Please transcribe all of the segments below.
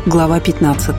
Глава 15.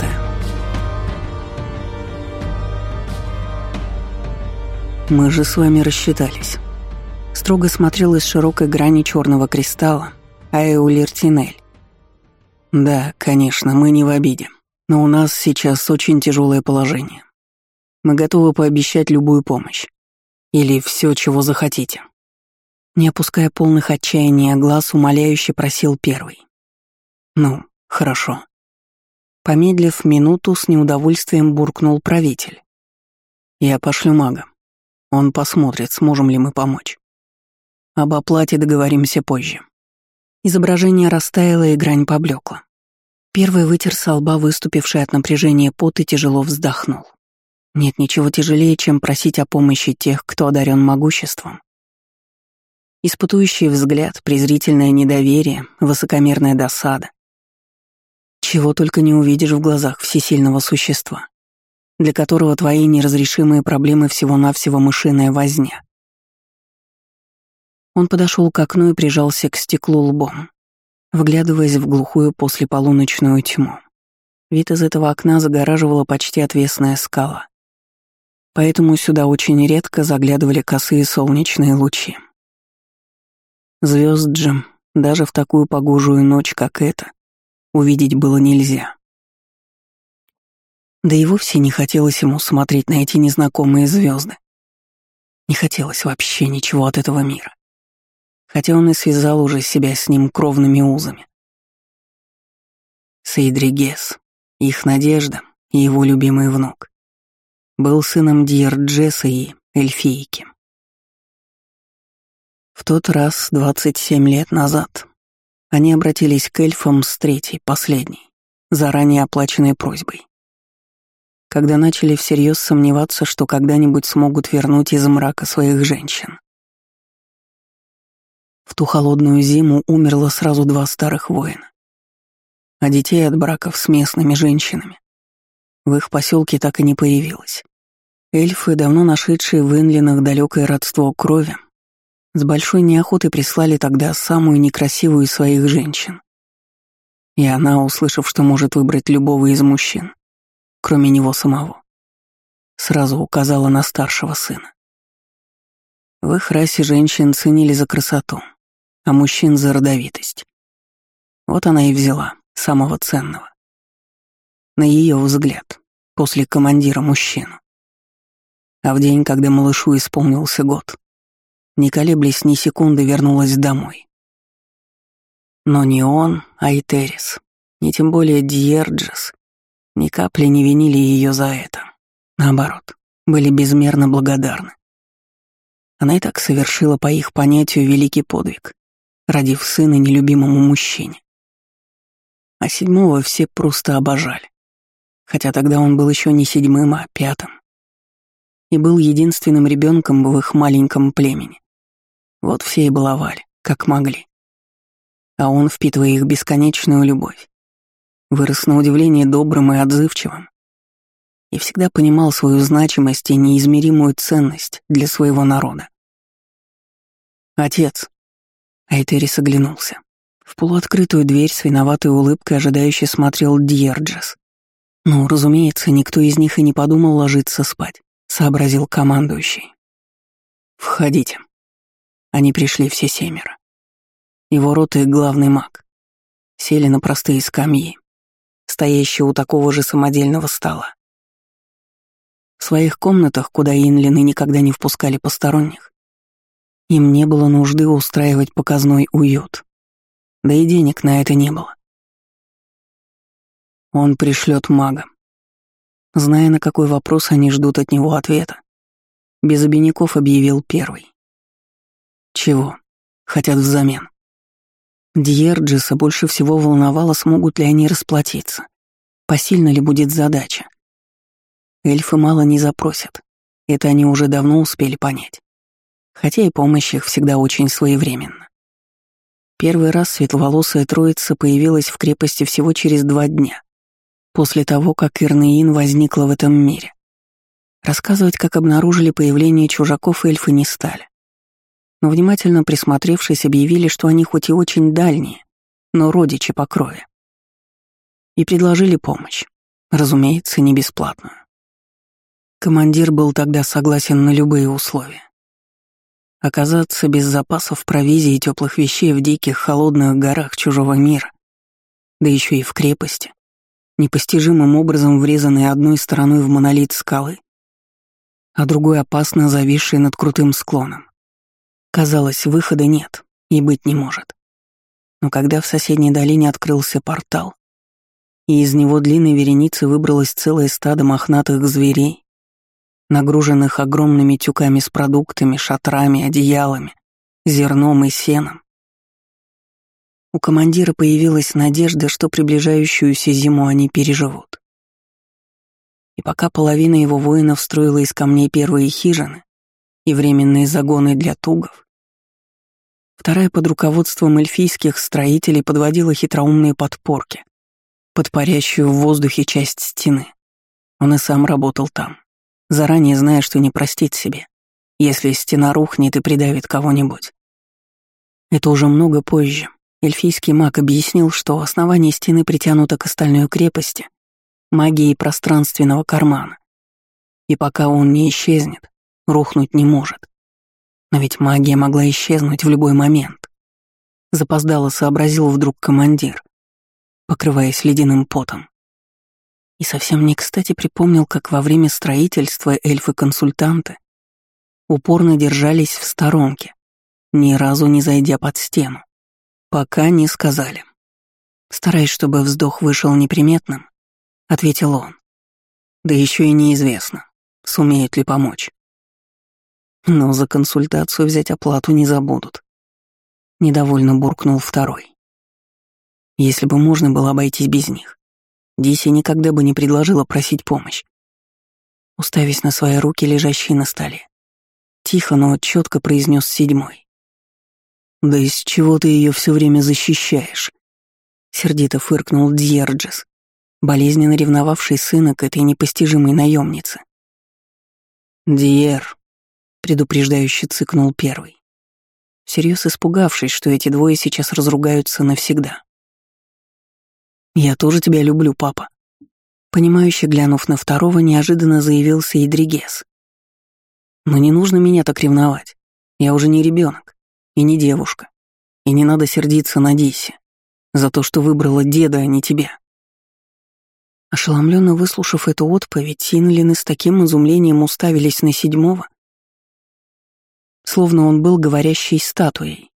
«Мы же с вами рассчитались». Строго смотрел из широкой грани черного кристалла Аэулертинель. «Да, конечно, мы не в обиде, но у нас сейчас очень тяжелое положение. Мы готовы пообещать любую помощь. Или все, чего захотите». Не опуская полных отчаяния глаз, умоляюще просил первый. «Ну, хорошо». Помедлив минуту, с неудовольствием буркнул правитель. «Я пошлю мага. Он посмотрит, сможем ли мы помочь. Об оплате договоримся позже». Изображение растаяло, и грань поблекла. Первый вытер со лба выступивший от напряжения пот и тяжело вздохнул. Нет ничего тяжелее, чем просить о помощи тех, кто одарен могуществом. Испытующий взгляд, презрительное недоверие, высокомерная досада. Чего только не увидишь в глазах всесильного существа, для которого твои неразрешимые проблемы всего-навсего мышиная возня. Он подошел к окну и прижался к стеклу лбом, вглядываясь в глухую послеполуночную тьму. Вид из этого окна загораживала почти отвесная скала, поэтому сюда очень редко заглядывали косые солнечные лучи. Звезд же, даже в такую погожую ночь, как эта, увидеть было нельзя. Да и вовсе не хотелось ему смотреть на эти незнакомые звезды. Не хотелось вообще ничего от этого мира. Хотя он и связал уже себя с ним кровными узами. Сейдригес, их надежда и его любимый внук, был сыном Диерджеса и эльфийки. В тот раз, 27 лет назад, они обратились к эльфам с третьей, последней, заранее оплаченной просьбой. Когда начали всерьез сомневаться, что когда-нибудь смогут вернуть из мрака своих женщин. В ту холодную зиму умерло сразу 2 старых воина, а детей от браков с местными женщинами в их поселке так и не появилось. Эльфы, давно нашедшие в инлинах далекое родство крови, с большой неохотой прислали тогда самую некрасивую из своих женщин. И она, услышав, что может выбрать любого из мужчин, кроме него самого, сразу указала на старшего сына. В их расе женщин ценили за красоту, а мужчин за родовитость. Вот она и взяла самого ценного. На ее взгляд, после командира мужчину. А в день, когда малышу исполнился год, не колеблясь ни секунды, вернулась домой. Но ни он, Айтерис, ни тем более Диерджес ни капли не винили ее за это. Наоборот, были безмерно благодарны. Она и так совершила по их понятию великий подвиг, родив сына нелюбимому мужчине. А 7-го все просто обожали, хотя тогда он был еще не 7-м, а 5-м. И был единственным ребенком в их маленьком племени. Вот все и баловали, как могли. А он, впитывая их бесконечную любовь, вырос на удивление добрым и отзывчивым. И всегда понимал свою значимость и неизмеримую ценность для своего народа. «Отец!» Айтерис оглянулся. В полуоткрытую дверь с виноватой улыбкой ожидающе смотрел Диерджес. Ну, разумеется, никто из них и не подумал ложиться спать, сообразил командующий. «Входите». Они пришли все 7. Его род и главный маг сели на простые скамьи, стоящие у такого же самодельного стола. В своих комнатах, куда инлины никогда не впускали посторонних, им не было нужды устраивать показной уют, да и денег на это не было. Он пришлет мага. Зная, на какой вопрос они ждут от него ответа, без обиняков объявил первый. Чего хотят взамен? Диерджеса больше всего волновало, смогут ли они расплатиться, посильна ли будет задача. Эльфы мало не запросят, это они уже давно успели понять, хотя и помощь их всегда очень своевременна. Первый раз светловолосая троица появилась в крепости всего через 2 дня, после того, как Ирнеин возникла в этом мире. Рассказывать, как обнаружили появление чужаков, эльфы не стали. Но внимательно присмотревшись, объявили, что они хоть и очень дальние, но родичи по крови. и предложили помощь. Разумеется, не бесплатную. Командир был тогда согласен на любые условия. Оказаться без запасов провизии и теплых вещей в диких холодных горах чужого мира, да еще и в крепости, непостижимым образом врезанной одной стороной в монолит скалы, а другой опасно зависшей над крутым склоном. Казалось, выхода нет и быть не может. Но когда в соседней долине открылся портал, и из него длинной вереницы выбралось целое стадо мохнатых зверей, нагруженных огромными тюками с продуктами, шатрами, одеялами, зерном и сеном, у командира появилась надежда, что приближающуюся зиму они переживут. И пока половина его воинов строила из камней первые хижины и временные загоны для тугов, вторая под руководством эльфийских строителей подводила хитроумные подпорки под парящую в воздухе часть стены. Он и сам работал там, заранее зная, что не простит себе, если стена рухнет и придавит кого-нибудь. Это уже много позже. Эльфийский маг объяснил, что основание стены притянуто к остальной крепости магией пространственного кармана, и пока он не исчезнет, рухнуть не может. Но ведь магия могла исчезнуть в любой момент. Запоздало сообразил вдруг командир, покрываясь ледяным потом. И совсем не кстати припомнил, как во время строительства эльфы-консультанты упорно держались в сторонке, ни разу не зайдя под стену. «Пока не сказали». Стараясь, чтобы вздох вышел неприметным, ответил он. Да еще и неизвестно, сумеют ли помочь. Но за консультацию взять оплату не забудут. Недовольно буркнул второй. Если бы можно было обойтись без них, Диси никогда бы не предложила просить помощь. Уставясь на свои руки, лежащие на столе, тихо, но четко произнес седьмой. «Да из чего ты ее все время защищаешь?» Сердито фыркнул Дьерджес, болезненно ревновавший сына к этой непостижимой наемнице. «Дьер», — предупреждающе цыкнул первый, всерьез испугавшись, что эти двое сейчас разругаются навсегда. «Я тоже тебя люблю, папа», — понимающе глянув на второго, неожиданно заявился Идригес. «Но не нужно меня так ревновать. Я уже не ребенок и не девушка, и не надо сердиться на Дисе за то, что выбрала деда, а не тебя». Ошеломленно выслушав эту отповедь, Синлины с таким изумлением уставились на седьмого, словно он был говорящей статуей.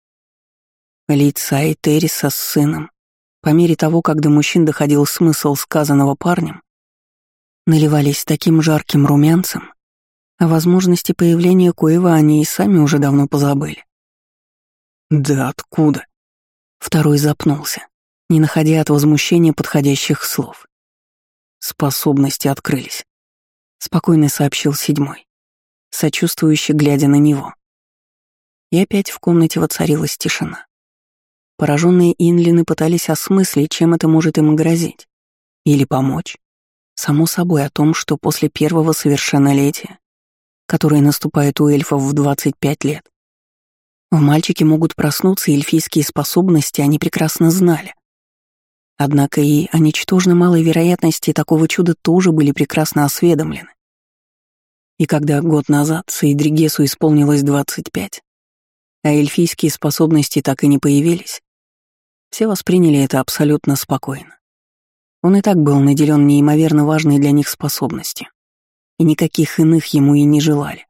Лица Этериса с сыном, по мере того, как до мужчин доходил смысл сказанного парнем, наливались таким жарким румянцем, о возможности появления коего они и сами уже давно позабыли. «Да откуда?» Второй запнулся, не находя от возмущения подходящих слов. «Способности открылись», — спокойно сообщил седьмой, сочувствующе глядя на него. И опять в комнате воцарилась тишина. Пораженные инлины пытались осмыслить, чем это может им грозить. Или помочь. Само собой о том, что после первого совершеннолетия, которое наступает у эльфов в 25 лет, в мальчике могут проснуться эльфийские способности, они прекрасно знали. Однако и о ничтожно малой вероятности такого чуда тоже были прекрасно осведомлены. И когда год назад Сейдригесу исполнилось 25, а эльфийские способности так и не появились, все восприняли это абсолютно спокойно. Он и так был наделен неимоверно важной для них способностью, и никаких иных ему и не желали.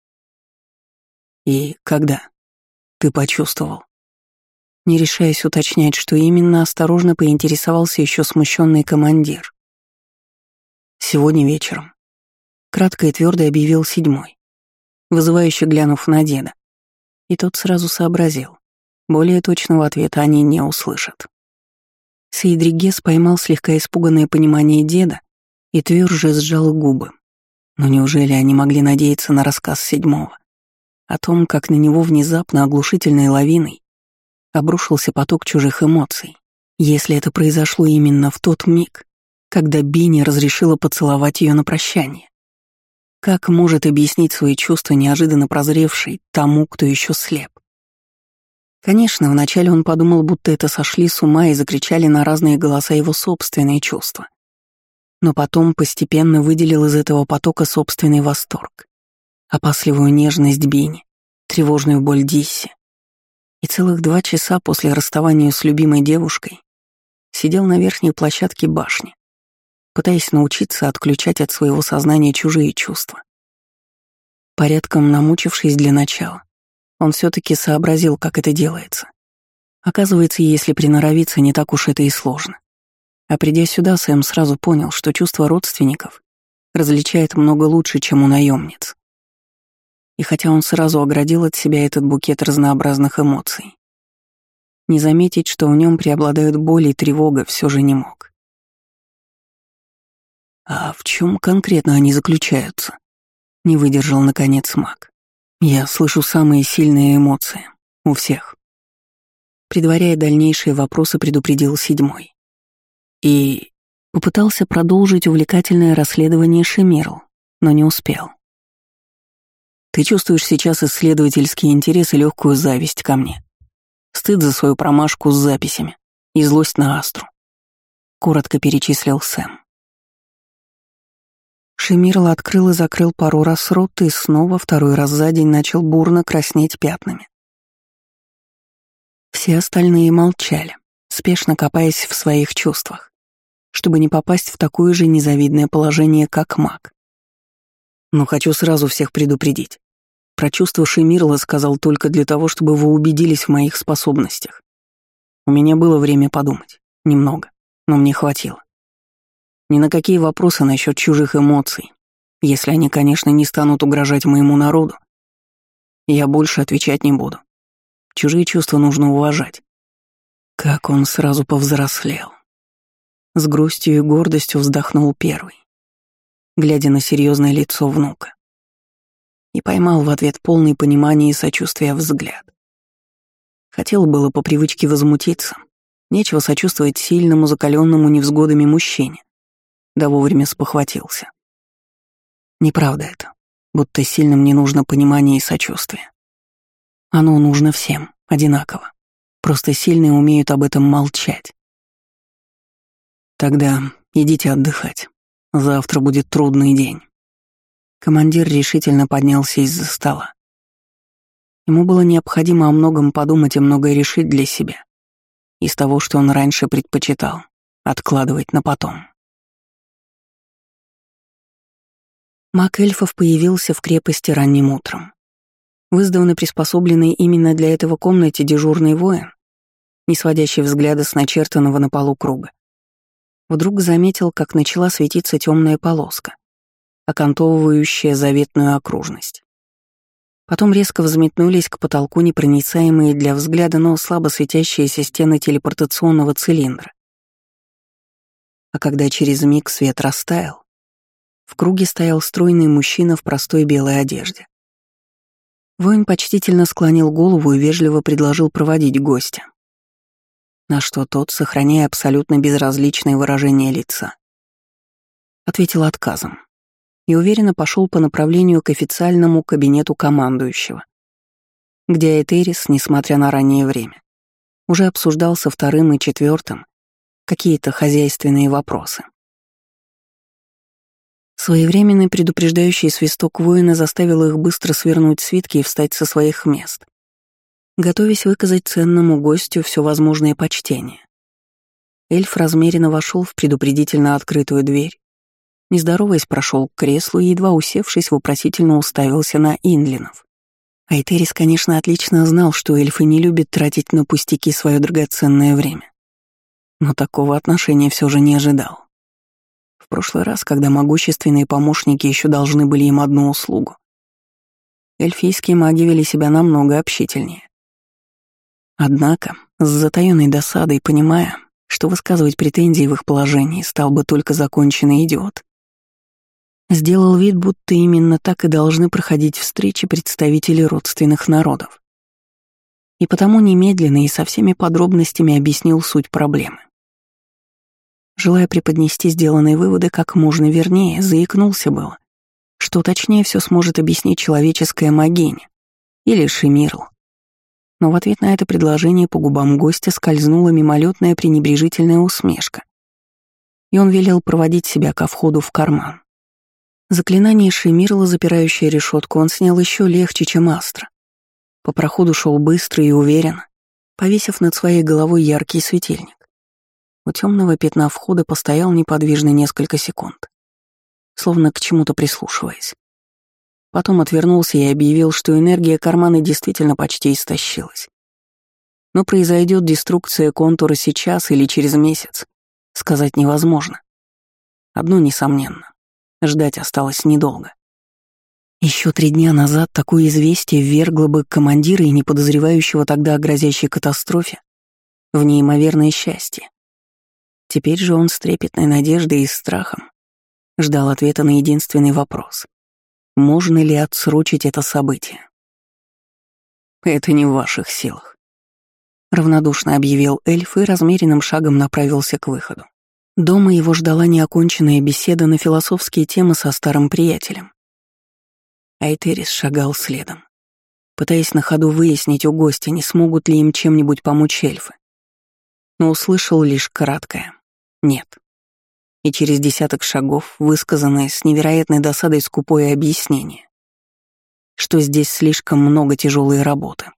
«И когда ты почувствовал?» Не решаясь уточнять, что именно, осторожно поинтересовался еще смущенный командир. «Сегодня вечером», — кратко и твердо объявил седьмой, вызывающе глянув на деда. И тот сразу сообразил. Более точного ответа они не услышат. Сейдригес поймал слегка испуганное понимание деда и тверже сжал губы. Но неужели они могли надеяться на рассказ седьмого? О том, как на него внезапно оглушительной лавиной обрушился поток чужих эмоций, если это произошло именно в тот миг, когда Бини разрешила поцеловать ее на прощание. Как может объяснить свои чувства, неожиданно прозревший тому, кто еще слеп? Конечно, вначале он подумал, будто это сошли с ума и закричали на разные голоса его собственные чувства. Но потом постепенно выделил из этого потока собственный восторг, опасливую нежность Бини, тревожную боль Дисси. И целых 2 часа после расставания с любимой девушкой сидел на верхней площадке башни, пытаясь научиться отключать от своего сознания чужие чувства. Порядком намучившись для начала, он все-таки сообразил, как это делается. Оказывается, если приноровиться, не так уж это и сложно. А придя сюда, Сэм сразу понял, что чувства родственников различает много лучше, чем у наемниц. И хотя он сразу оградил от себя этот букет разнообразных эмоций, не заметить, что в нем преобладают боль и тревога, все же не мог. «А в чем конкретно они заключаются?» — не выдержал, наконец, маг. «Я слышу самые сильные эмоции. У всех». Предваряя дальнейшие вопросы, предупредил 7-й. И попытался продолжить увлекательное расследование Шемирл, но не успел. «Ты чувствуешь сейчас исследовательский интерес и легкую зависть ко мне. Стыд за свою промашку с записями и злость на Астру», — коротко перечислил Сэм. Шемирл открыл и закрыл пару раз рот и снова 2-й раз за день начал бурно краснеть пятнами. Все остальные молчали, спешно копаясь в своих чувствах, чтобы не попасть в такое же незавидное положение, как маг. Но хочу сразу всех предупредить. Про чувства Шемирла сказал только для того, чтобы вы убедились в моих способностях. У меня было время подумать. Немного, но мне хватило. Ни на какие вопросы насчет чужих эмоций, если они, конечно, не станут угрожать моему народу, я больше отвечать не буду. Чужие чувства нужно уважать. Как он сразу повзрослел. С грустью и гордостью вздохнул первый, глядя на серьезное лицо внука. И поймал в ответ полное понимание и сочувствия взгляд. Хотел было по привычке возмутиться. Нечего сочувствовать сильному, закаленному невзгодами мужчине. Да вовремя спохватился. Неправда это, будто сильным не нужно понимание и сочувствие. Оно нужно всем, одинаково. Просто сильные умеют об этом молчать. Тогда идите отдыхать. Завтра будет трудный день. Командир решительно поднялся из-за стола. Ему было необходимо о многом подумать и многое решить для себя. Из того, что он раньше предпочитал, откладывать на потом. Маг эльфов появился в крепости ранним утром. В издавна приспособленной именно для этого комнате дежурный воин, не сводящий взгляда с начертанного на полу круга, вдруг заметил, как начала светиться темная полоска, окантовывающая заветную окружность. Потом резко взметнулись к потолку непроницаемые для взгляда, но слабо светящиеся стены телепортационного цилиндра. А когда через миг свет растаял, в круге стоял стройный мужчина в простой белой одежде. Воин почтительно склонил голову и вежливо предложил проводить гостя. На что тот, сохраняя абсолютно безразличное выражение лица, ответил отказом и уверенно пошел по направлению к официальному кабинету командующего, где Этерис, несмотря на раннее время, уже обсуждал со 2-м и 4-м какие-то хозяйственные вопросы. Своевременный предупреждающий свисток воина заставил их быстро свернуть свитки и встать со своих мест, готовясь выказать ценному гостю все возможное почтение. Эльф размеренно вошел в предупредительно открытую дверь, не здороваясь, прошел к креслу и, едва усевшись, вопросительно уставился на инлинов. Айтерис, конечно, отлично знал, что эльфы не любят тратить на пустяки свое драгоценное время, но такого отношения все же не ожидал. В прошлый раз, когда могущественные помощники еще должны были им одну услугу, эльфийские маги вели себя намного общительнее. Однако, с затаённой досадой, понимая, что высказывать претензии в их положении стал бы только законченный идиот, сделал вид, будто именно так и должны проходить встречи представителей родственных народов. И потому немедленно и со всеми подробностями объяснил суть проблемы. Желая преподнести сделанные выводы как можно вернее, заикнулся было, что точнее все сможет объяснить человеческая могиня или Шемирл. Но в ответ на это предложение по губам гостя скользнула мимолетная пренебрежительная усмешка, и он велел проводить себя ко входу в карман. Заклинание Шемирла, запирающее решетку, он снял еще легче, чем Астра. По проходу шел быстро и уверенно, повесив над своей головой яркий светильник. У темного пятна входа постоял неподвижно несколько секунд, словно к чему-то прислушиваясь. Потом отвернулся и объявил, что энергия кармана действительно почти истощилась. Но произойдет деструкция контура сейчас или через месяц, сказать невозможно. Одно несомненно. Ждать осталось недолго. Еще 3 дня назад такое известие ввергло бы командира и неподозревающего тогда о грозящей катастрофе в неимоверное счастье. Теперь же он с трепетной надеждой и страхом ждал ответа на единственный вопрос. Можно ли отсрочить это событие? «Это не в ваших силах», — равнодушно объявил эльф и размеренным шагом направился к выходу. Дома его ждала неоконченная беседа на философские темы со старым приятелем. Айтерис шагал следом, пытаясь на ходу выяснить у гостя, не смогут ли им чем-нибудь помочь эльфы. Но услышал лишь краткое «нет». И через 10 шагов, высказанное с невероятной досадой скупое объяснение, что здесь слишком много тяжелой работы.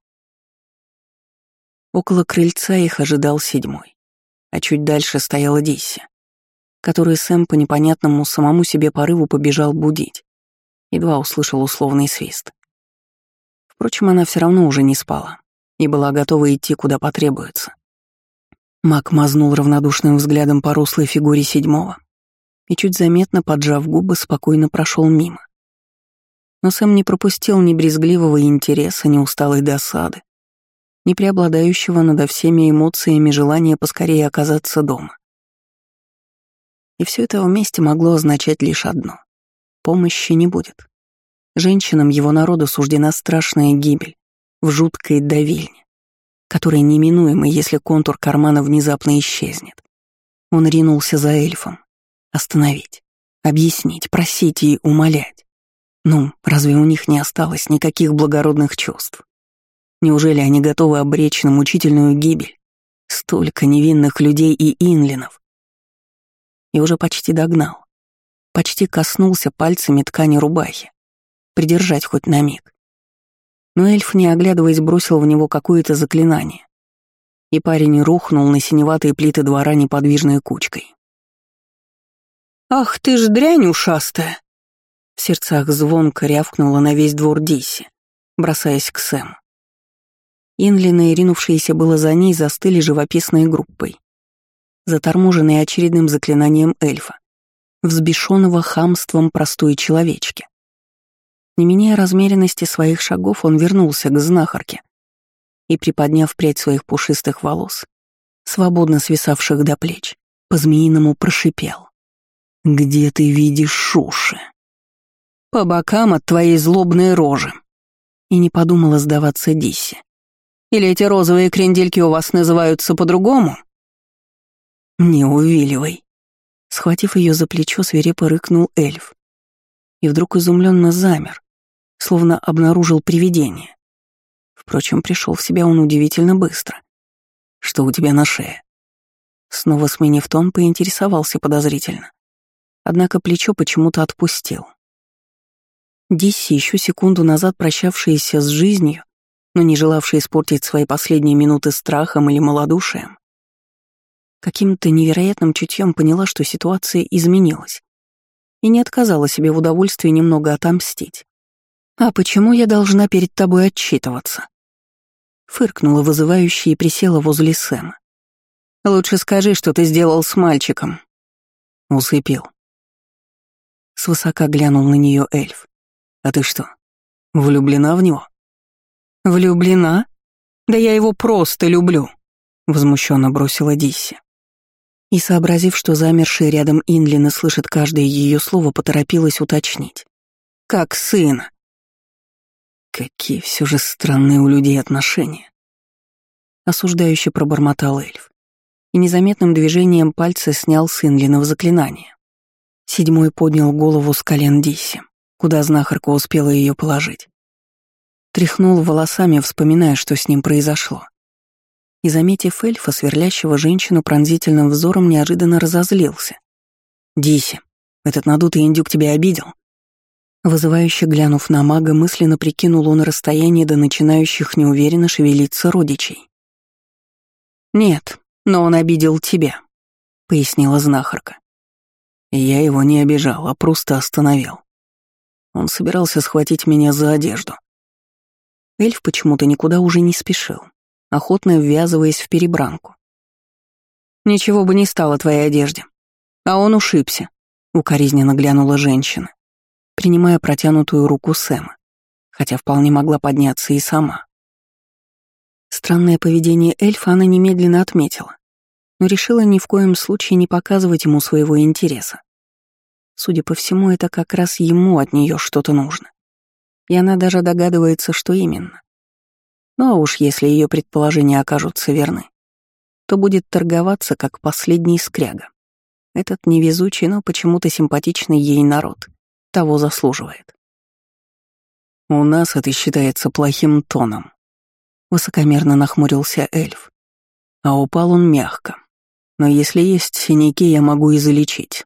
Около крыльца их ожидал 7-й, а чуть дальше стояла Дисси, которую Сэм по непонятному самому себе порыву побежал будить, едва услышал условный свист. Впрочем, она все равно уже не спала и была готова идти, куда потребуется. Маг мазнул равнодушным взглядом по рослой фигуре 7-го и, чуть заметно поджав губы, спокойно прошел мимо. Но Сэм не пропустил ни брезгливого интереса, ни усталой досады, ни преобладающего над всеми эмоциями желания поскорее оказаться дома. И все это вместе могло означать лишь одно — помощи не будет. Женщинам его народа суждена страшная гибель в жуткой давильне, которая неминуема, если контур кармана внезапно исчезнет. Он ринулся за эльфом. Остановить, объяснить, просить и умолять. Ну, разве у них не осталось никаких благородных чувств? Неужели они готовы обречь на мучительную гибель столько невинных людей и инлинов? И уже почти догнал. Почти коснулся пальцами ткани рубахи. Придержать хоть на миг. Но эльф, не оглядываясь, бросил в него какое-то заклинание. И парень рухнул на синеватые плиты двора неподвижной кучкой. «Ах ты ж дрянь ушастая!» В сердцах звонко рявкнула на весь двор Дисси, бросаясь к Сэму. Инлины, ринувшиеся было за ней, застыли живописной группой, заторможенные очередным заклинанием эльфа, взбешенного хамством простой человечки. Не меняя размеренности своих шагов, он вернулся к знахарке и, приподняв прядь своих пушистых волос, свободно свисавших до плеч, по-змеиному прошипел. «Где ты видишь Шуши?» «По бокам от твоей злобной рожи!» И не подумала сдаваться Дисси. «Или эти розовые крендельки у вас называются по-другому?» «Не увиливай!» Схватив ее за плечо, свирепо рыкнул эльф. И вдруг изумленно замер, словно обнаружил привидение. Впрочем, пришел в себя он удивительно быстро. «Что у тебя на шее?» Снова сменив тон, поинтересовался подозрительно. Однако плечо почему-то отпустил. Дисси, еще секунду назад прощавшаяся с жизнью, но не желавшая испортить свои последние минуты страхом или малодушием, каким-то невероятным чутьем поняла, что ситуация изменилась, и не отказала себе в удовольствии немного отомстить. «А почему я должна перед тобой отчитываться?» Фыркнула вызывающе и присела возле Сэма. «Лучше скажи, что ты сделал с мальчиком». Усыпил. Свысока глянул на нее эльф. «А ты что, влюблена в него?» «Влюблена? Да я его просто люблю», — возмущенно бросила Дисси. И, сообразив, что замершие рядом инлины слышат каждое ее слово, поторопилась уточнить. «Как сына». «Какие все же странные у людей отношения», — осуждающе пробормотал эльф. И незаметным движением пальца снял с инлинов заклинание. 7-й поднял голову с колен Дисси, куда знахарка успела ее положить. Тряхнул волосами, вспоминая, что с ним произошло. И, заметив эльфа, сверлящего женщину пронзительным взором, неожиданно разозлился. «Диси, этот надутый индюк тебя обидел?» Вызывающе глянув на мага, мысленно прикинул он расстояние до начинающих неуверенно шевелиться родичей. «Нет, но он обидел тебя», — пояснила знахарка. «Я его не обижал, а просто остановил. Он собирался схватить меня за одежду». Эльф почему-то никуда уже не спешил, охотно ввязываясь в перебранку. «Ничего бы не стало твоей одежде. А он ушибся», — укоризненно глянула женщина, принимая протянутую руку Сэма, хотя вполне могла подняться и сама. Странное поведение эльфа она немедленно отметила, но решила ни в коем случае не показывать ему своего интереса. Судя по всему, это как раз ему от нее что-то нужно. И она даже догадывается, что именно. Ну а уж если ее предположения окажутся верны, то будет торговаться как последний скряга. Этот невезучий, но почему-то симпатичный ей народ того заслуживает. «У нас это считается плохим тоном», — высокомерно нахмурился эльф. «А упал он мягко. Но если есть синяки, я могу и залечить».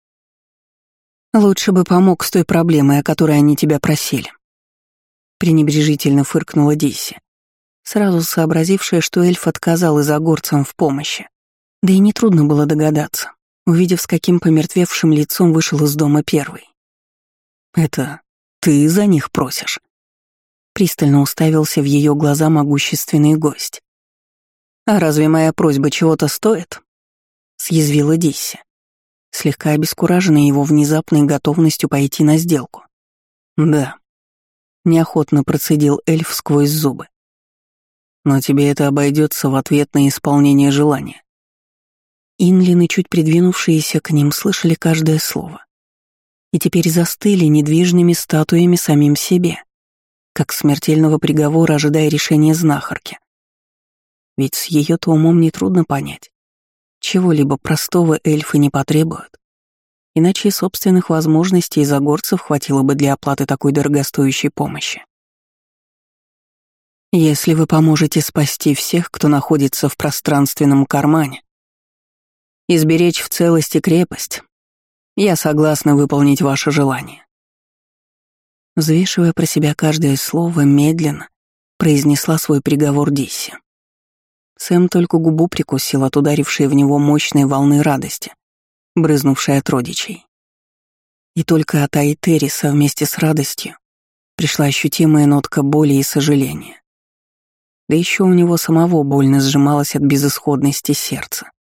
«Лучше бы помог с той проблемой, о которой они тебя просили», — пренебрежительно фыркнула Дисси, сразу сообразившая, что эльф отказал изогорцам в помощи. Да и нетрудно было догадаться, увидев, с каким помертвевшим лицом вышел из дома первый. «Это ты за них просишь?» Пристально уставился в ее глаза могущественный гость. «А разве моя просьба чего-то стоит?» — съязвила Дисси, слегка обескураженная его внезапной готовностью пойти на сделку. «Да», — неохотно процедил эльф сквозь зубы. «Но тебе это обойдется в ответ на исполнение желания». Инлины, чуть придвинувшиеся к ним, слышали каждое слово. И теперь застыли недвижными статуями самим себе, как смертельного приговора, ожидая решения знахарки. Ведь с ее-то умом нетрудно понять. Чего-либо простого эльфы не потребуют. Иначе и собственных возможностей загорцев хватило бы для оплаты такой дорогостоящей помощи. «Если вы поможете спасти всех, кто находится в пространственном кармане, и сберечь в целости крепость, я согласна выполнить ваше желание». Взвешивая про себя каждое слово, медленно произнесла свой приговор Дисси. Сэм только губу прикусил от ударившей в него мощной волны радости, брызнувшей от родичей. И только от Айтериса вместе с радостью пришла ощутимая нотка боли и сожаления. Да еще у него самого больно сжималось от безысходности сердца.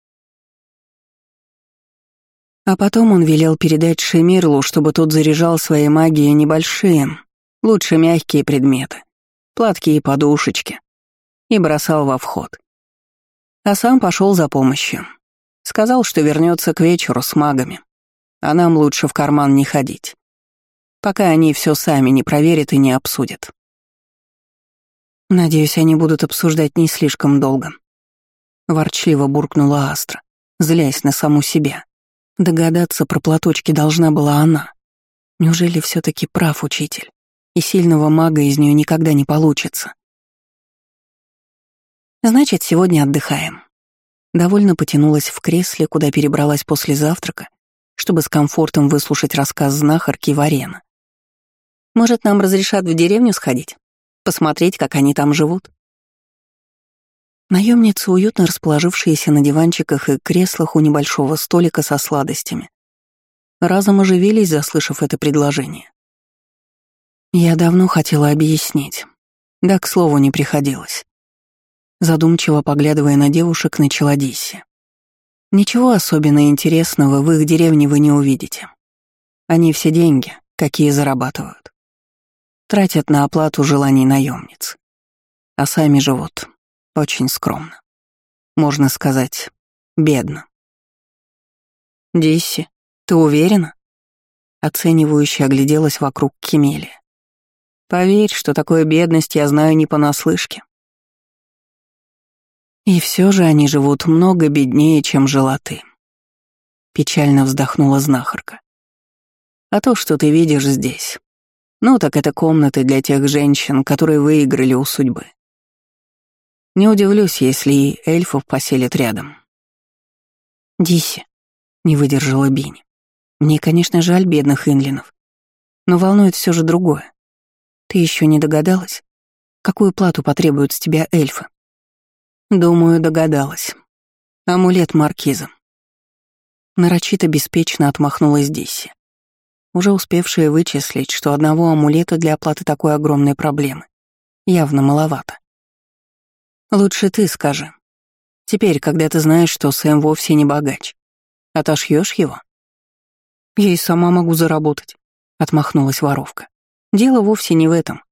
А потом он велел передать Шемирлу, чтобы тот заряжал своей магией небольшие, лучше мягкие предметы, платки и подушечки, и бросал во вход. А сам пошел за помощью. Сказал, что вернется к вечеру с магами, а нам лучше в карман не ходить, пока они все сами не проверят и не обсудят. «Надеюсь, они будут обсуждать не слишком долго», — ворчливо буркнула Астра, злясь на саму себя. Догадаться про платочки должна была она. Неужели все-таки прав учитель, и сильного мага из нее никогда не получится? «Значит, сегодня отдыхаем». Довольно потянулась в кресле, куда перебралась после завтрака, чтобы с комфортом выслушать рассказ знахарки Варена. «Может, нам разрешат в деревню сходить? Посмотреть, как они там живут?» Наемницы, уютно расположившиеся на диванчиках и креслах у небольшого столика со сладостями, разом оживились, заслышав это предложение. «Я давно хотела объяснить. Да, к слову, не приходилось». Задумчиво поглядывая на девушек, начала Дисси. «Ничего особенно интересного в их деревне вы не увидите. Они все деньги, какие зарабатывают, тратят на оплату желаний наемниц, а сами живут очень скромно. Можно сказать, бедно». «Дисси, ты уверена?» Оценивающе огляделась вокруг Кемелия. «Поверь, что такое бедность я знаю не понаслышке. И все же они живут много беднее, чем жила ты». Печально вздохнула знахарка. «А то, что ты видишь здесь, Ну так это комнаты для тех женщин, которые выиграли у судьбы. Не удивлюсь, если и эльфов поселят рядом. Дисси, не выдержала Бини. Мне, конечно, жаль бедных инлинов, но волнует все же другое. Ты еще не догадалась, какую плату потребуют с тебя эльфы? Думаю, догадалась. Амулет маркиза. Нарочито беспечно отмахнулась Дисси, уже успевшая вычислить, что одного амулета для оплаты такой огромной проблемы явно маловато. Лучше ты скажи. Теперь, когда ты знаешь, что Сэм вовсе не богач, отошьешь его? Я и сама могу заработать, отмахнулась воровка. Дело вовсе не в этом.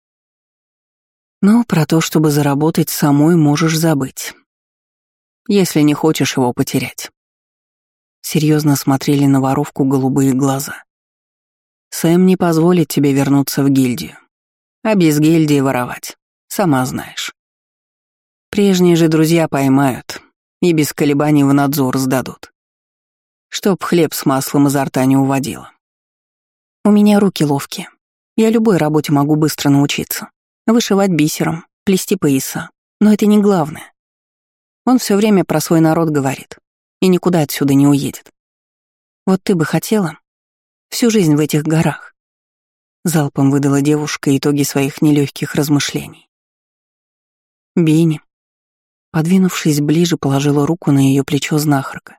Но про то, чтобы заработать самой, можешь забыть, если не хочешь его потерять. Серьезно смотрели на воровку голубые глаза. Сэм не позволит тебе вернуться в гильдию. А без гильдии воровать, сама знаешь. Прежние же друзья поймают и без колебаний в надзор сдадут. Чтоб хлеб с маслом изо рта не уводило. У меня руки ловкие. Я любой работе могу быстро научиться. Вышивать бисером, плести пояса. Но это не главное. Он все время про свой народ говорит и никуда отсюда не уедет. Вот ты бы хотела всю жизнь в этих горах? Залпом выдала девушка итоги своих нелегких размышлений. Бини, подвинувшись ближе, положила руку на ее плечо знахарка.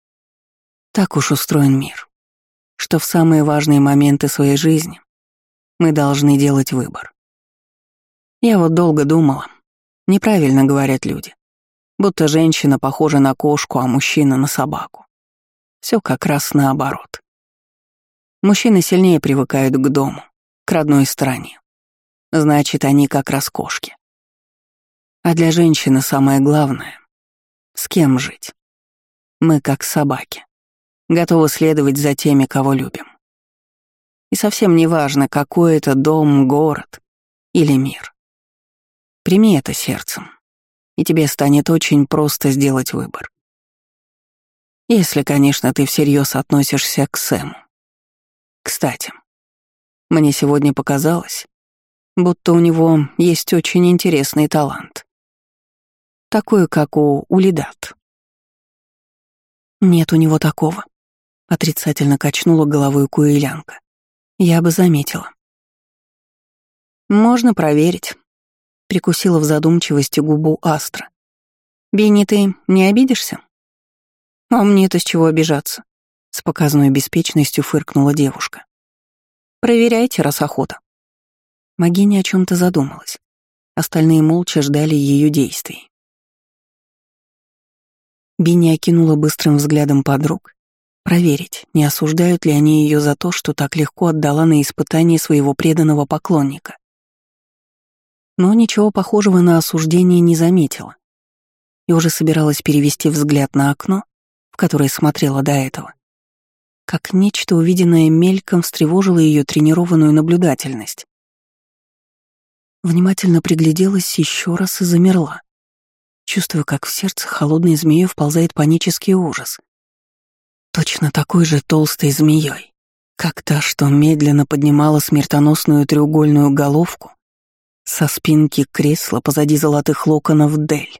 Так уж устроен мир, что в самые важные моменты своей жизни мы должны делать выбор. Я вот долго думала, неправильно говорят люди, будто женщина похожа на кошку, а мужчина на собаку. Все как раз наоборот. Мужчины сильнее привыкают к дому, к родной стране. Значит, они как раз кошки. А для женщины самое главное — с кем жить. Мы как собаки, готовы следовать за теми, кого любим. И совсем не важно, какой это дом, город или мир. Прими это сердцем, и тебе станет очень просто сделать выбор. Если, конечно, ты всерьез относишься к Сэму. Кстати, мне сегодня показалось, будто у него есть очень интересный талант. Такой, как у Улидат. Нет у него такого. Отрицательно качнула головой куэлянка. Я бы заметила. Можно проверить. Прикусила в задумчивости губу Астра. Бенни, ты не обидишься? А мне-то с чего обижаться? С показной беспечностью фыркнула девушка. Проверяйте, раз охота. Магиня о чем-то задумалась. Остальные молча ждали ее действий. Бенни окинула быстрым взглядом подруг. Проверить, не осуждают ли они ее за то, что так легко отдала на испытание своего преданного поклонника. Но ничего похожего на осуждение не заметила. И уже собиралась перевести взгляд на окно, в которое смотрела до этого. Как нечто, увиденное мельком, встревожило ее тренированную наблюдательность. Внимательно пригляделась еще раз и замерла, чувствуя, как в сердце холодной змеей вползает панический ужас. Точно такой же толстой змеей, как та, что медленно поднимала смертоносную треугольную головку со спинки кресла позади золотых локонов Дель.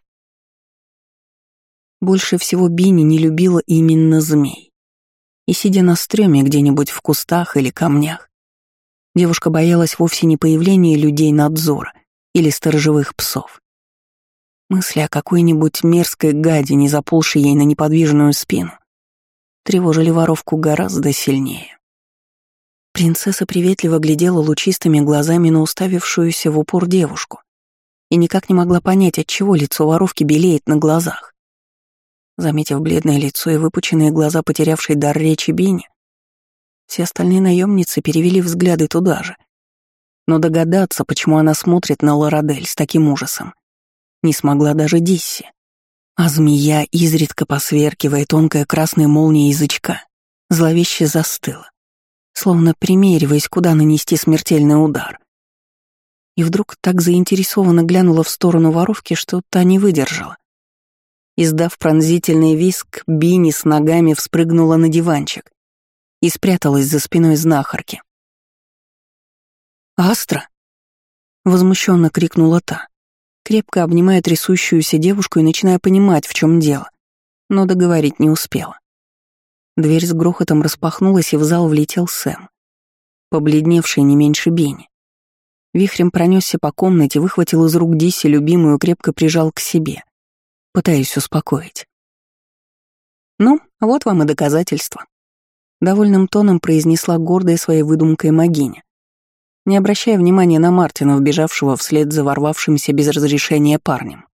Больше всего Бини не любила именно змей. И сидя на стреме где-нибудь в кустах или камнях, девушка боялась вовсе не появления людей надзора или сторожевых псов. Мысли о какой-нибудь мерзкой гадине, заползшей ей на неподвижную спину, тревожили воровку гораздо сильнее. Принцесса приветливо глядела лучистыми глазами на уставившуюся в упор девушку и никак не могла понять, отчего лицо воровки белеет на глазах. Заметив бледное лицо и выпученные глаза потерявшей дар речи Бини, все остальные наемницы перевели взгляды туда же. Но догадаться, почему она смотрит на Лорадель с таким ужасом, не смогла даже Дисси. А змея, изредка посверкивая тонкая красная молния язычка, зловеще застыла, словно примериваясь, куда нанести смертельный удар. И вдруг так заинтересованно глянула в сторону воровки, что та не выдержала. Издав пронзительный визг, Бини с ногами вспрыгнула на диванчик и спряталась за спиной знахарки. «Астра!» — возмущенно крикнула та, крепко обнимая трясущуюся девушку и начиная понимать, в чем дело, но договорить не успела. Дверь с грохотом распахнулась, и в зал влетел Сэм, побледневший не меньше Бенни. Вихрем пронесся по комнате, выхватил из рук Дисси любимую, крепко прижал к себе, пытаясь успокоить. «Ну, вот вам и доказательство», — довольным тоном произнесла гордая своей выдумкой Магиня, не обращая внимания на Мартина, вбежавшего вслед за ворвавшимся без разрешения парнем.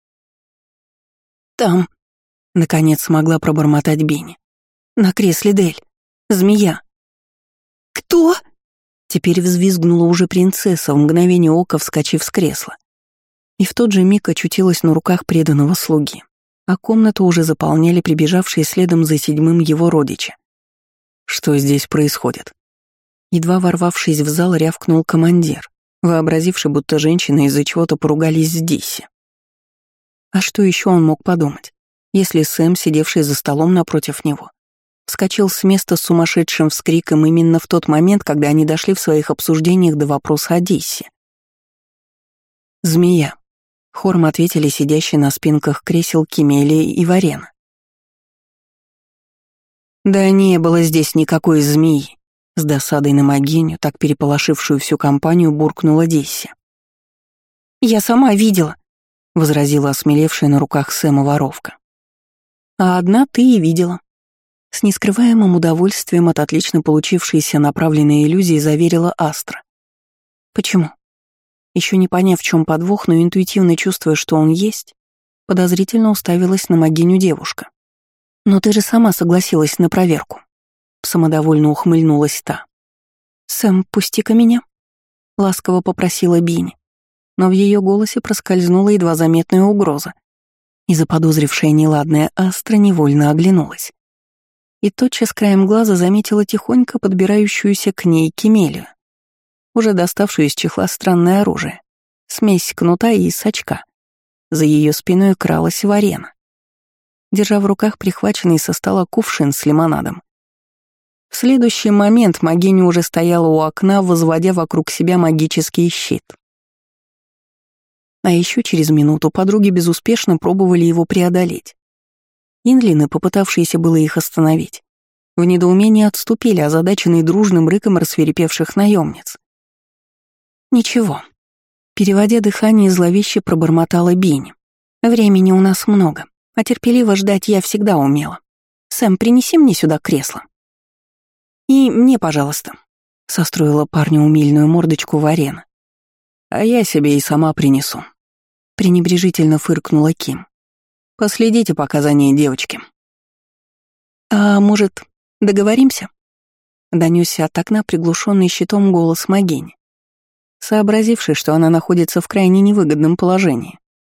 «Там», — наконец смогла пробормотать Бенни, — «на кресле Дель. Змея». «Кто?» — теперь взвизгнула уже принцесса, в мгновение ока вскочив с кресла. И в тот же миг очутилась на руках преданного слуги, а комнату уже заполняли прибежавшие следом за седьмым его родичи. «Что здесь происходит?» Едва ворвавшись в зал, рявкнул командир, вообразивший, будто женщины из-за чего-то поругались с Дисси. А что еще он мог подумать, если Сэм, сидевший за столом напротив него, вскочил с места с сумасшедшим вскриком именно в тот момент, когда они дошли в своих обсуждениях до вопроса о Дисси? «Змея», — хором ответили сидящие на спинках кресел Кемелия и Варена. «Да не было здесь никакой змеи», — с досадой на Магиню, так переполошившую всю компанию, буркнула Дисси. «Я сама видела», — возразила осмелевшая на руках Сэма воровка. «А одна ты и видела». С нескрываемым удовольствием от отлично получившейся направленной иллюзии заверила Астра. «Почему?» Еще не поняв, в чем подвох, но интуитивно чувствуя, что он есть, подозрительно уставилась на Магиню девушка. «Но ты же сама согласилась на проверку». Самодовольно ухмыльнулась та. «Сэм, пусти-ка меня», — ласково попросила Бини, но в ее голосе проскользнула едва заметная угроза, и заподозрившая неладное Астра невольно оглянулась. И тотчас краем глаза заметила тихонько подбирающуюся к ней Кемелию, уже доставшую из чехла странное оружие, смесь кнута и сачка. За ее спиной кралась Варена, держа в руках прихваченный со стола кувшин с лимонадом. В следующий момент Магиня уже стояла у окна, возводя вокруг себя магический щит. А еще через минуту подруги безуспешно пробовали его преодолеть. Инлины, попытавшиеся было их остановить, в недоумении отступили, озадаченные дружным рыком рассвирепевших наемниц. «Ничего», — переводя дыхание, зловеще пробормотала Бинни. «Времени у нас много, а терпеливо ждать я всегда умела. Сэм, принеси мне сюда кресло». «И мне, пожалуйста», — состроила парню умильную мордочку Варена. «А я себе и сама принесу», — пренебрежительно фыркнула Ким. «Последите пока за ней, девочки». «А может, договоримся?» — донёсся от окна приглушенный щитом голос Магини, сообразивший, что она находится в крайне невыгодном положении.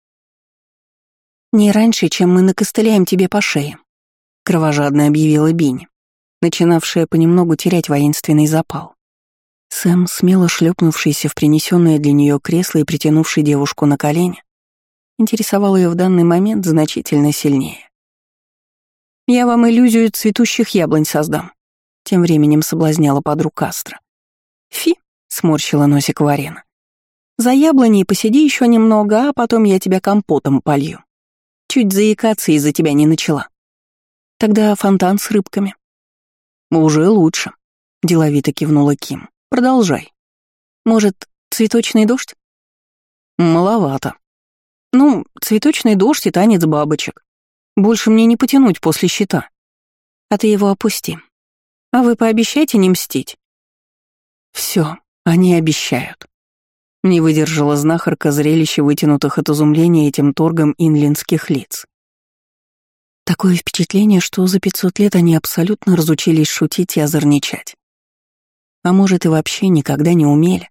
«Не раньше, чем мы накостыляем тебе по шее», — кровожадно объявила Бинни, начинавшая понемногу терять воинственный запал. Сэм, смело шлепнувшийся в принесенное для нее кресло и притянувший девушку на колени, интересовал ее в данный момент значительно сильнее. «Я вам иллюзию цветущих яблонь создам», — тем временем соблазняла подруг Астра. «Фи», — сморщила носик Варена. «За яблоней посиди еще немного, а потом я тебя компотом полью. Чуть заикаться из-за тебя не начала. Тогда фонтан с рыбками». «Уже лучше», — деловито кивнула Ким. «Продолжай. Может, цветочный дождь?» «Маловато». «Ну, цветочный дождь и танец бабочек. Больше мне не потянуть после щита. А ты его опусти. А вы пообещайте не мстить». Все, они обещают. Не выдержала знахарка зрелища вытянутых от изумления этим торгом инлинских лиц. Такое впечатление, что за 500 лет они абсолютно разучились шутить и озорничать. А может, и вообще никогда не умели.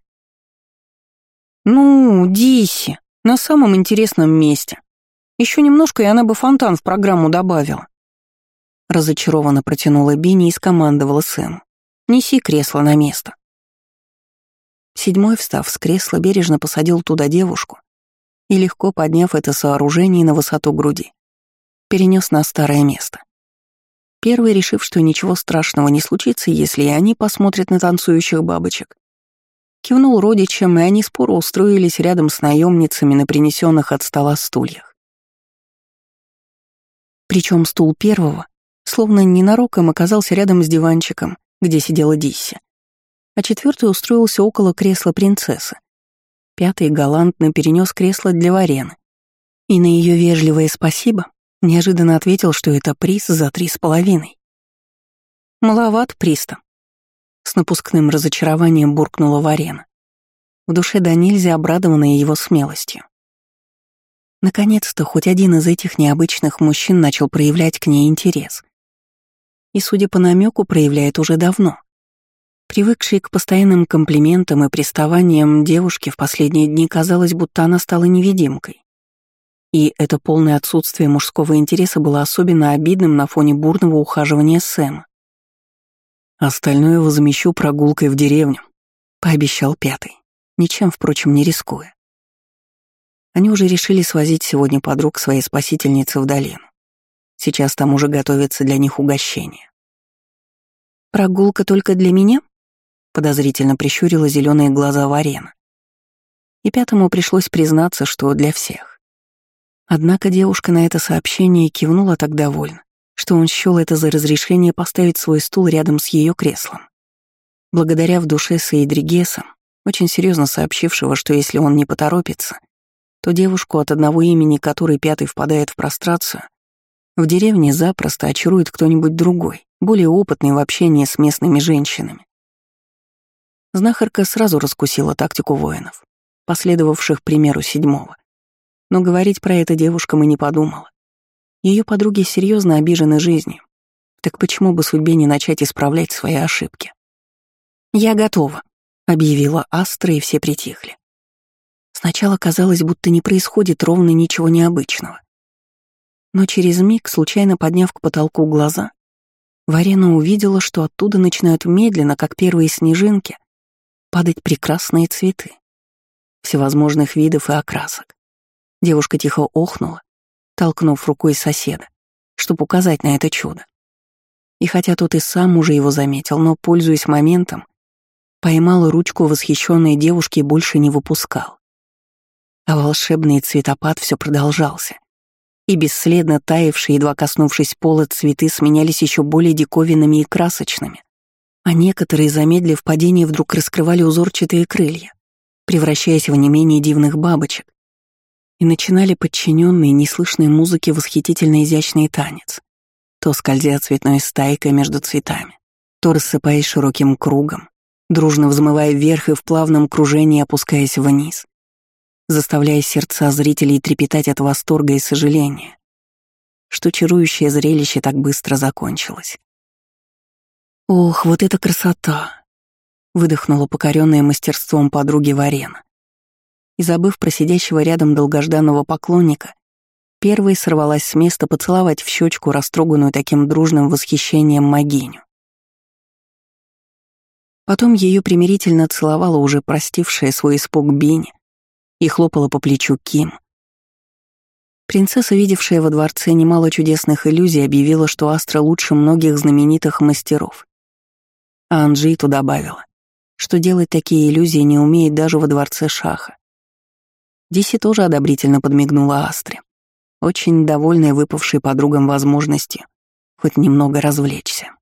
«Ну, Дисси, на самом интересном месте. Еще немножко, и она бы фонтан в программу добавила». Разочарованно протянула Бинни и скомандовала Сэму. «Неси кресло на место». Седьмой, встав с кресла, бережно посадил туда девушку и, легко подняв это сооружение на высоту груди, перенес на старое место. Первый, решив, что ничего страшного не случится, если и они посмотрят на танцующих бабочек, Кивнул родичам, и они споро устроились рядом с наемницами на принесенных от стола стульях. Причем стул первого, словно ненароком, оказался рядом с диванчиком, где сидела Дисси, а четвертый устроился около кресла принцессы. Пятый галантно перенес кресло для Варены. И на ее вежливое спасибо неожиданно ответил, что это приз за 3,5. «Маловат приз-то», — с напускным разочарованием буркнула Варена, в душе до нельзя обрадованная его смелостью. Наконец-то хоть один из этих необычных мужчин начал проявлять к ней интерес. И, судя по намеку, проявляет уже давно. Привыкшей к постоянным комплиментам и приставаниям девушке в последние дни казалось, будто она стала невидимкой. И это полное отсутствие мужского интереса было особенно обидным на фоне бурного ухаживания Сэма. «Остальное возмещу прогулкой в деревню», — пообещал пятый, ничем, впрочем, не рискуя. Они уже решили свозить сегодня подруг своей спасительницы в долину. Сейчас там уже готовится для них угощение. «Прогулка только для меня?» — подозрительно прищурила зеленые глаза Варена. И пятому пришлось признаться, что для всех. Однако девушка на это сообщение кивнула так довольно, что он счёл это за разрешение поставить свой стул рядом с ее креслом. Благодаря в душе Сейдригеса, очень серьезно сообщившего, что если он не поторопится, то девушку, от одного имени которой пятый впадает в прострацию, в деревне запросто очарует кто-нибудь другой, более опытный в общении с местными женщинами. Знахарка сразу раскусила тактику воинов, последовавших примеру седьмого. Но говорить про это девушкам и не подумала. Ее подруги серьезно обижены жизнью, так почему бы судьбе не начать исправлять свои ошибки? «Я готова», — объявила Астра, и все притихли. Сначала казалось, будто не происходит ровно ничего необычного. Но через миг, случайно подняв к потолку глаза, Варена увидела, что оттуда начинают медленно, как первые снежинки, падать прекрасные цветы всевозможных видов и окрасок. Девушка тихо охнула, толкнув рукой соседа, чтобы указать на это чудо. И хотя тот и сам уже его заметил, но, пользуясь моментом, поймал ручку восхищенной девушки и больше не выпускал. А волшебный цветопад все продолжался, и бесследно таявшие, едва коснувшись пола, цветы сменялись еще более диковинными и красочными, а некоторые, замедлив падение, вдруг раскрывали узорчатые крылья, превращаясь в не менее дивных бабочек, и начинали подчиненные неслышной музыке восхитительно изящный танец, то скользя цветной стайкой между цветами, то рассыпаясь широким кругом, дружно взмывая вверх и в плавном кружении опускаясь вниз, заставляя сердца зрителей трепетать от восторга и сожаления, что чарующее зрелище так быстро закончилось. «Ох, вот эта красота!» — выдохнула покоренная мастерством подруги Варена. И, забыв про сидящего рядом долгожданного поклонника, первой сорвалась с места поцеловать в щечку растроганную таким дружным восхищением могиню. Потом ее примирительно целовала уже простившая свой испуг Бини и хлопала по плечу Ким. Принцесса, видевшая во дворце немало чудесных иллюзий, объявила, что Астра лучше многих знаменитых мастеров. А Анджиту добавила, что делать такие иллюзии не умеет даже во дворце Шаха. Диси тоже одобрительно подмигнула Астре, очень довольная выпавшей подругам возможностью хоть немного развлечься.